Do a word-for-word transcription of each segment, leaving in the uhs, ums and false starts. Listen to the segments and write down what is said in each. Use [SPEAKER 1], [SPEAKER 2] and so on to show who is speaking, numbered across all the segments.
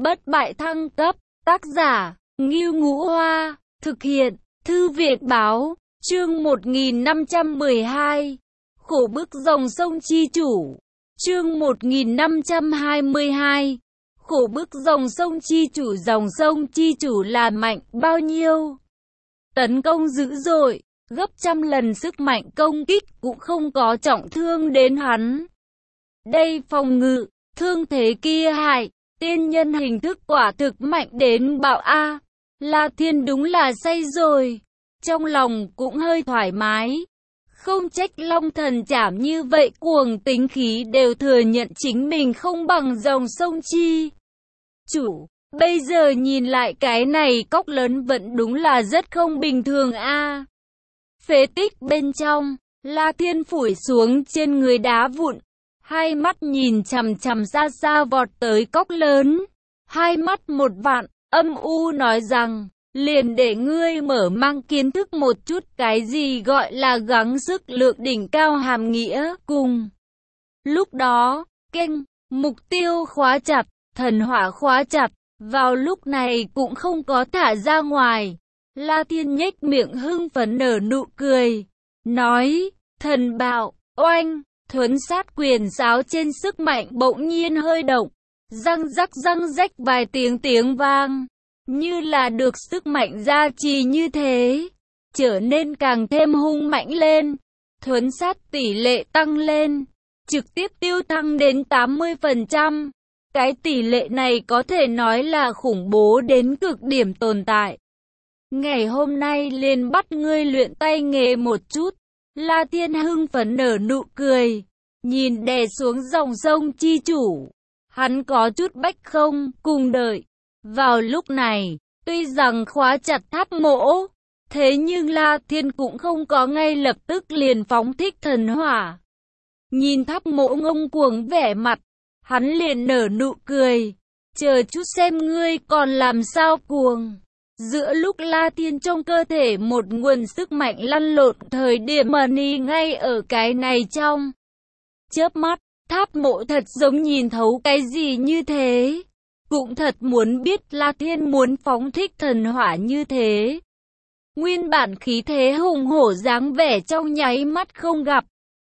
[SPEAKER 1] Bất bại thăng cấp, tác giả, Ngưu Ngũ Hoa, thực hiện, Thư viện Báo, chương một nghìn năm trăm mười hai, khổ bức dòng sông chi chủ, chương một nghìn năm trăm hai mươi hai, khổ bức dòng sông chi chủ. Dòng sông chi chủ là mạnh bao nhiêu? Tấn công dữ dội, gấp trăm lần sức mạnh công kích cũng không có trọng thương đến hắn. Đây phòng ngự, thương thế kia hại, tiên nhân hình thức quả thực mạnh đến bạo a. La Thiên đúng là say rồi, trong lòng cũng hơi thoải mái. Không trách Long Thần Trảm như vậy cuồng tính khí đều thừa nhận chính mình không bằng dòng sông chi chủ. Bây giờ nhìn lại cái này cốc lớn vẫn đúng là rất không bình thường a. Phế tích bên trong, La Thiên phủi xuống trên người đá vụn, hai mắt nhìn chằm chằm xa xa vọt tới cốc lớn, hai mắt một vạn, âm u nói rằng, liền để ngươi mở mang kiến thức một chút cái gì gọi là gắng sức lượng đỉnh cao hàm nghĩa. Cùng lúc đó, kênh, mục tiêu khóa chặt, thần hỏa khóa chặt, vào lúc này cũng không có thả ra ngoài. La Thiên nhếch miệng hưng phấn nở nụ cười, nói, thần bạo, oanh, thuấn sát quyền sáo trên sức mạnh bỗng nhiên hơi động, răng rắc răng rách vài tiếng tiếng vang, như là được sức mạnh gia trì như thế, trở nên càng thêm hung mạnh lên, thuấn sát tỷ lệ tăng lên, trực tiếp tiêu thăng đến tám mươi phần trăm. Cái tỷ lệ này có thể nói là khủng bố đến cực điểm tồn tại. Ngày hôm nay liền bắt ngươi luyện tay nghề một chút. La Thiên hưng phấn nở nụ cười, nhìn đè xuống dòng sông chi chủ. Hắn có chút bách không cùng đợi. Vào lúc này, tuy rằng khóa chặt tháp mỗ, thế nhưng La Thiên cũng không có ngay lập tức liền phóng thích thần hỏa. Nhìn tháp mỗ ngông cuồng vẻ mặt, hắn liền nở nụ cười, chờ chút xem ngươi còn làm sao cuồng. Giữa lúc La Thiên trong cơ thể một nguồn sức mạnh lăn lộn thời điểm money ngay ở cái này trong chớp mắt, tháp mộ thật giống nhìn thấu cái gì như thế. Cũng thật muốn biết La Thiên muốn phóng thích thần hỏa như thế. Nguyên bản khí thế hùng hổ dáng vẻ trong nháy mắt không gặp.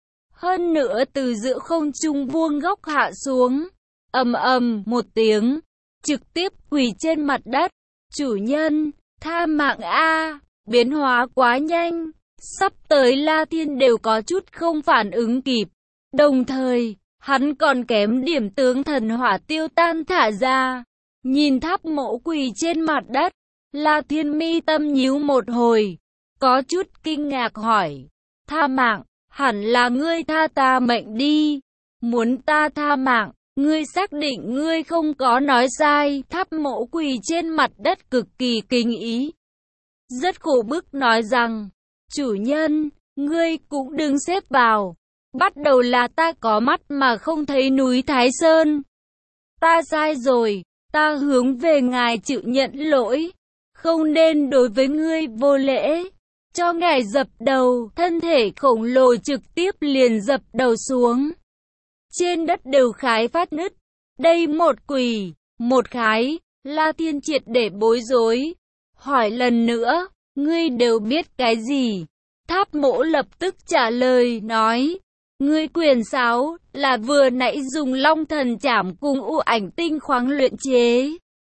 [SPEAKER 1] Hơn nữa từ giữa không trung vuông góc hạ xuống, ầm ầm một tiếng, trực tiếp quỳ trên mặt đất. Chủ nhân, tha mạng a, biến hóa quá nhanh, sắp tới La Thiên đều có chút không phản ứng kịp. Đồng thời, hắn còn kém điểm tướng thần hỏa tiêu tan thả ra. Nhìn tháp mộ quỳ trên mặt đất, La Thiên mi tâm nhíu một hồi, có chút kinh ngạc hỏi, tha mạng, hẳn là ngươi tha ta mệnh đi. Muốn ta tha mạng, ngươi xác định ngươi không có nói sai. Tháp mộ quỳ trên mặt đất cực kỳ kinh ý, rất khổ bức nói rằng, chủ nhân, ngươi cũng đừng xếp vào. Bắt đầu là ta có mắt mà không thấy núi Thái Sơn. Ta sai rồi, ta hướng về ngài chịu nhận lỗi, không nên đối với ngươi vô lễ. Cho ngài dập đầu, thân thể khổng lồ trực tiếp liền dập đầu xuống. Trên đất đều khái phát nứt. Đây một quỳ, một khái, La Thiên triệt để bối rối. Hỏi lần nữa, ngươi đều biết cái gì? Tháp mỗ lập tức trả lời, nói, ngươi quyền sáo, là vừa nãy dùng Long Thần Trảm cùng U Ảnh Tinh khoáng luyện chế.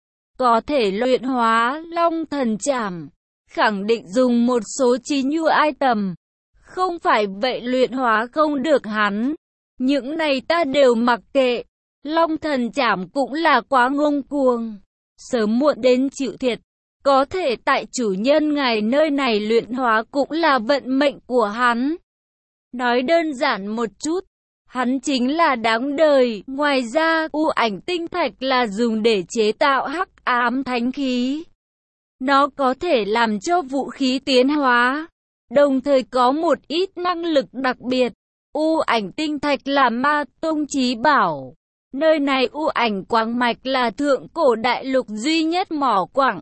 [SPEAKER 1] Có thể luyện hóa Long Thần Trảm, khẳng định dùng một số trí nhu item. Không phải vậy luyện hóa không được hắn. Những này ta đều mặc kệ. Long Thần Trảm cũng là quá ngông cuồng, sớm muộn đến chịu thiệt. Có thể tại chủ nhân ngài nơi này luyện hóa cũng là vận mệnh của hắn. Nói đơn giản một chút, hắn chính là đáng đời. Ngoài ra, U Ảnh Tinh Thạch là dùng để chế tạo hắc ám thánh khí. Nó có thể làm cho vũ khí tiến hóa, đồng thời có một ít năng lực đặc biệt. U Ảnh Tinh Thạch là ma tông chí bảo. Nơi này U Ảnh Quáng Mạch là thượng cổ đại lục duy nhất mỏ quặng.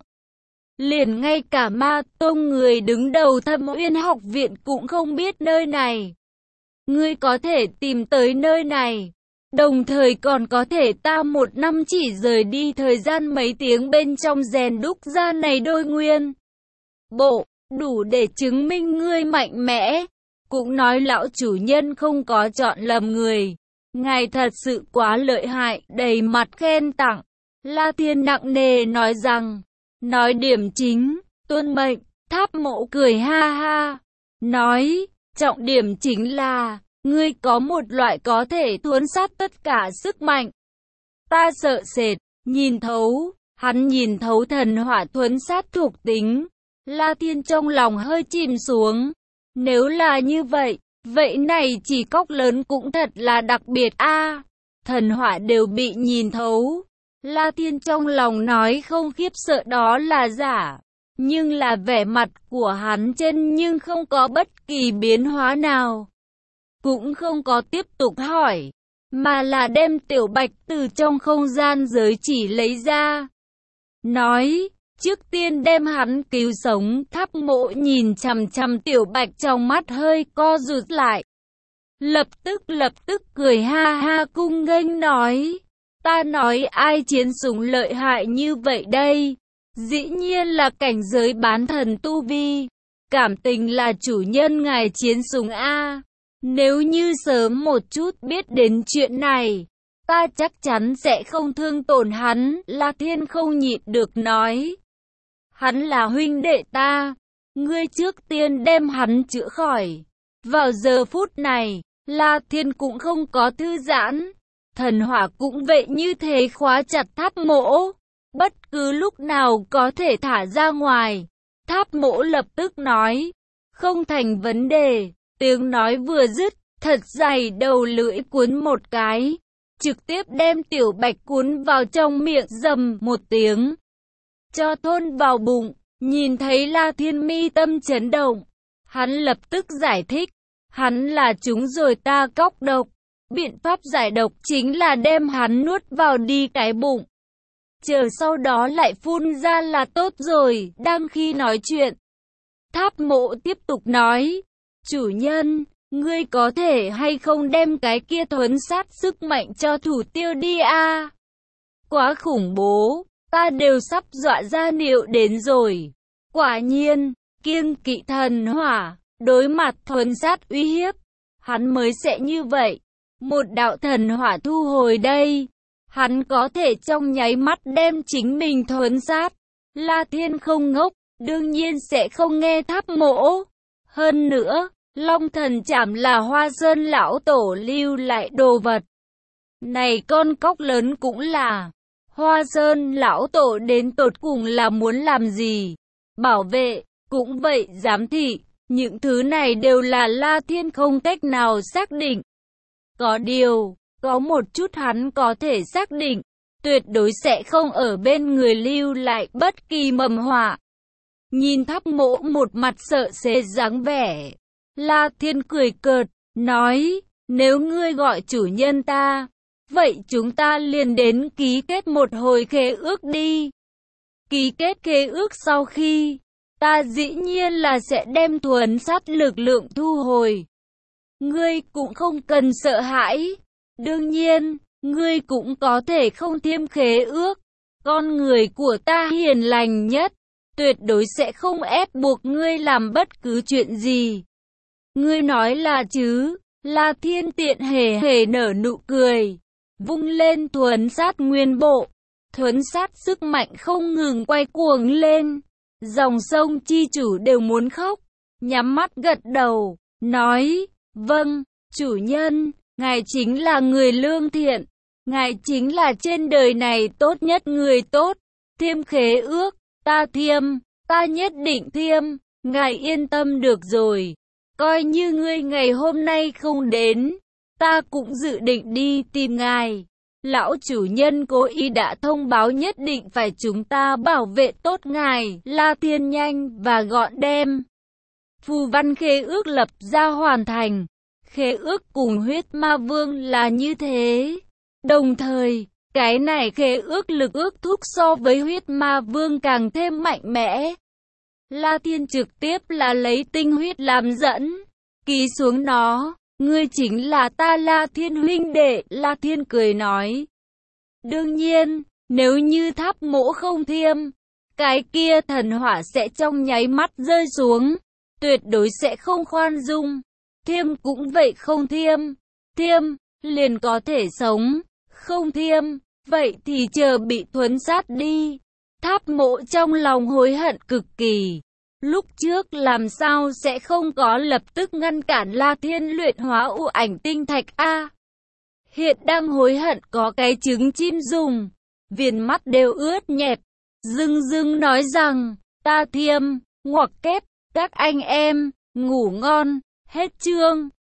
[SPEAKER 1] Liền ngay cả ma tông người đứng đầu Thâm Uyên học viện cũng không biết nơi này. Ngươi có thể tìm tới nơi này, Đồng thời còn có thể ta một năm chỉ rời đi thời gian mấy tiếng bên trong rèn đúc ra này đôi nguyên bộ, đủ để chứng minh ngươi mạnh mẽ. Cũng nói lão chủ nhân không có chọn lầm người. Ngài thật sự quá lợi hại, đầy mặt khen tặng. La Thiên nặng nề nói rằng, nói điểm chính, tuân mệnh. Tháp Mộ cười ha ha, nói, trọng điểm chính là, ngươi có một loại có thể thuấn sát tất cả sức mạnh. Ta sợ sệt, nhìn thấu, hắn nhìn thấu thần hỏa thuấn sát thuộc tính. La Thiên trong lòng hơi chìm xuống. Nếu là như vậy, vậy này chỉ cốc lớn cũng thật là đặc biệt a. À, thần hỏa đều bị nhìn thấu. La Thiên trong lòng nói không khiếp sợ đó là giả. Nhưng là vẻ mặt của hắn trên nhưng không có bất kỳ biến hóa nào. Cũng không có tiếp tục hỏi, mà là đem Tiểu Bạch từ trong không gian giới chỉ lấy ra. Nói, trước tiên đem hắn cứu sống. Tháp Mộ nhìn chằm chằm Tiểu Bạch trong mắt hơi co rụt lại. Lập tức lập tức cười ha ha cung nghênh nói, ta nói ai chiến sủng lợi hại như vậy đây? Dĩ nhiên là cảnh giới bán thần tu vi. Cảm tình là chủ nhân ngài chiến sủng a. Nếu như sớm một chút biết đến chuyện này, ta chắc chắn sẽ không thương tổn hắn. La Thiên không nhịn được nói, hắn là huynh đệ ta, ngươi trước tiên đem hắn chữa khỏi. Vào giờ phút này, La Thiên cũng không có thư giãn, thần hỏa cũng vậy như thế khóa chặt Tháp Mộ, bất cứ lúc nào có thể thả ra ngoài. Tháp Mộ lập tức nói, không thành vấn đề. Tiếng nói vừa dứt, thật dày đầu lưỡi cuốn một cái, trực tiếp đem Tiểu Bạch cuốn vào trong miệng, rầm một tiếng, cho thôn vào bụng. Nhìn thấy La Thiên mi tâm chấn động, hắn lập tức giải thích, hắn là chúng rồi ta cóc độc. Biện pháp giải độc chính là đem hắn nuốt vào đi cái bụng, chờ sau đó lại phun ra là tốt rồi. Đang khi nói chuyện, Tháp Mộ tiếp tục nói, chủ nhân, ngươi có thể hay không đem cái kia thuấn sát sức mạnh cho thủ tiêu đi a? À? Quá khủng bố, ta đều sắp dọa ra niệu đến rồi. Quả nhiên, kiêng kỵ thần hỏa, đối mặt thuấn sát uy hiếp, hắn mới sẽ như vậy. Một đạo thần hỏa thu hồi đây, hắn có thể trong nháy mắt đem chính mình thuấn sát. La Thiên không ngốc, đương nhiên sẽ không nghe Tháp Mộ. Hơn nữa, Long Thần Chảm là Hoa Sơn lão tổ lưu lại đồ vật. Này con cóc lớn cũng là. Hoa Sơn lão tổ đến tột cùng là muốn làm gì? Bảo vệ, cũng vậy giám thị. Những thứ này đều là La Thiên không cách nào xác định. Có điều, có một chút hắn có thể xác định, tuyệt đối sẽ không ở bên người lưu lại bất kỳ mầm họa. Nhìn Tháp Mộ một mặt sợ sệt dáng vẻ, La Thiên cười cợt, nói, nếu ngươi gọi chủ nhân ta, vậy chúng ta liền đến ký kết một hồi khế ước đi. Ký kết khế ước sau khi, ta dĩ nhiên là sẽ đem thuấn sát lực lượng thu hồi. Ngươi cũng không cần sợ hãi. Đương nhiên, ngươi cũng có thể không thêm khế ước. Con người của ta hiền lành nhất, tuyệt đối sẽ không ép buộc ngươi làm bất cứ chuyện gì. Ngươi nói là chứ? La Thiên tiện hề hề nở nụ cười, vung lên thuấn sát nguyên bộ. Thuấn sát sức mạnh không ngừng quay cuồng lên. Dòng sông chi chủ đều muốn khóc, nhắm mắt gật đầu, nói, vâng, chủ nhân, ngài chính là người lương thiện, ngài chính là trên đời này tốt nhất người tốt. Thiêm khế ước, ta thiêm, ta nhất định thiêm, ngài yên tâm được rồi. Coi như ngươi ngày hôm nay không đến, ta cũng dự định đi tìm ngài. Lão chủ nhân cố ý đã thông báo nhất định phải chúng ta bảo vệ tốt ngài. La Thiên nhanh và gọn đem phù văn khế ước lập ra hoàn thành. Khế ước cùng huyết ma vương là như thế. Đồng thời, cái này khế ước lực ước thúc so với huyết ma vương càng thêm mạnh mẽ. La Thiên trực tiếp là lấy tinh huyết làm dẫn, ký xuống nó. Ngươi chính là ta La Thiên huynh đệ. La Thiên cười nói. Đương nhiên, nếu như tháp mỗ không thiêm, cái kia thần hỏa sẽ trong nháy mắt rơi xuống. Tuyệt đối sẽ không khoan dung. Thiêm cũng vậy, không thiêm. Thiêm, liền có thể sống. Không thiêm, vậy thì chờ bị thuấn sát đi. Tháp mỗ trong lòng hối hận cực kỳ. Lúc trước làm sao sẽ không có lập tức ngăn cản La Thiên luyện hóa u ảnh tinh thạch a? Hiện đang hối hận có cái trứng chim dùng. Viền mắt đều ướt nhẹp. Dưng dưng nói rằng, ta thiêm, ngoặc kép, các anh em, ngủ ngon, hết chương.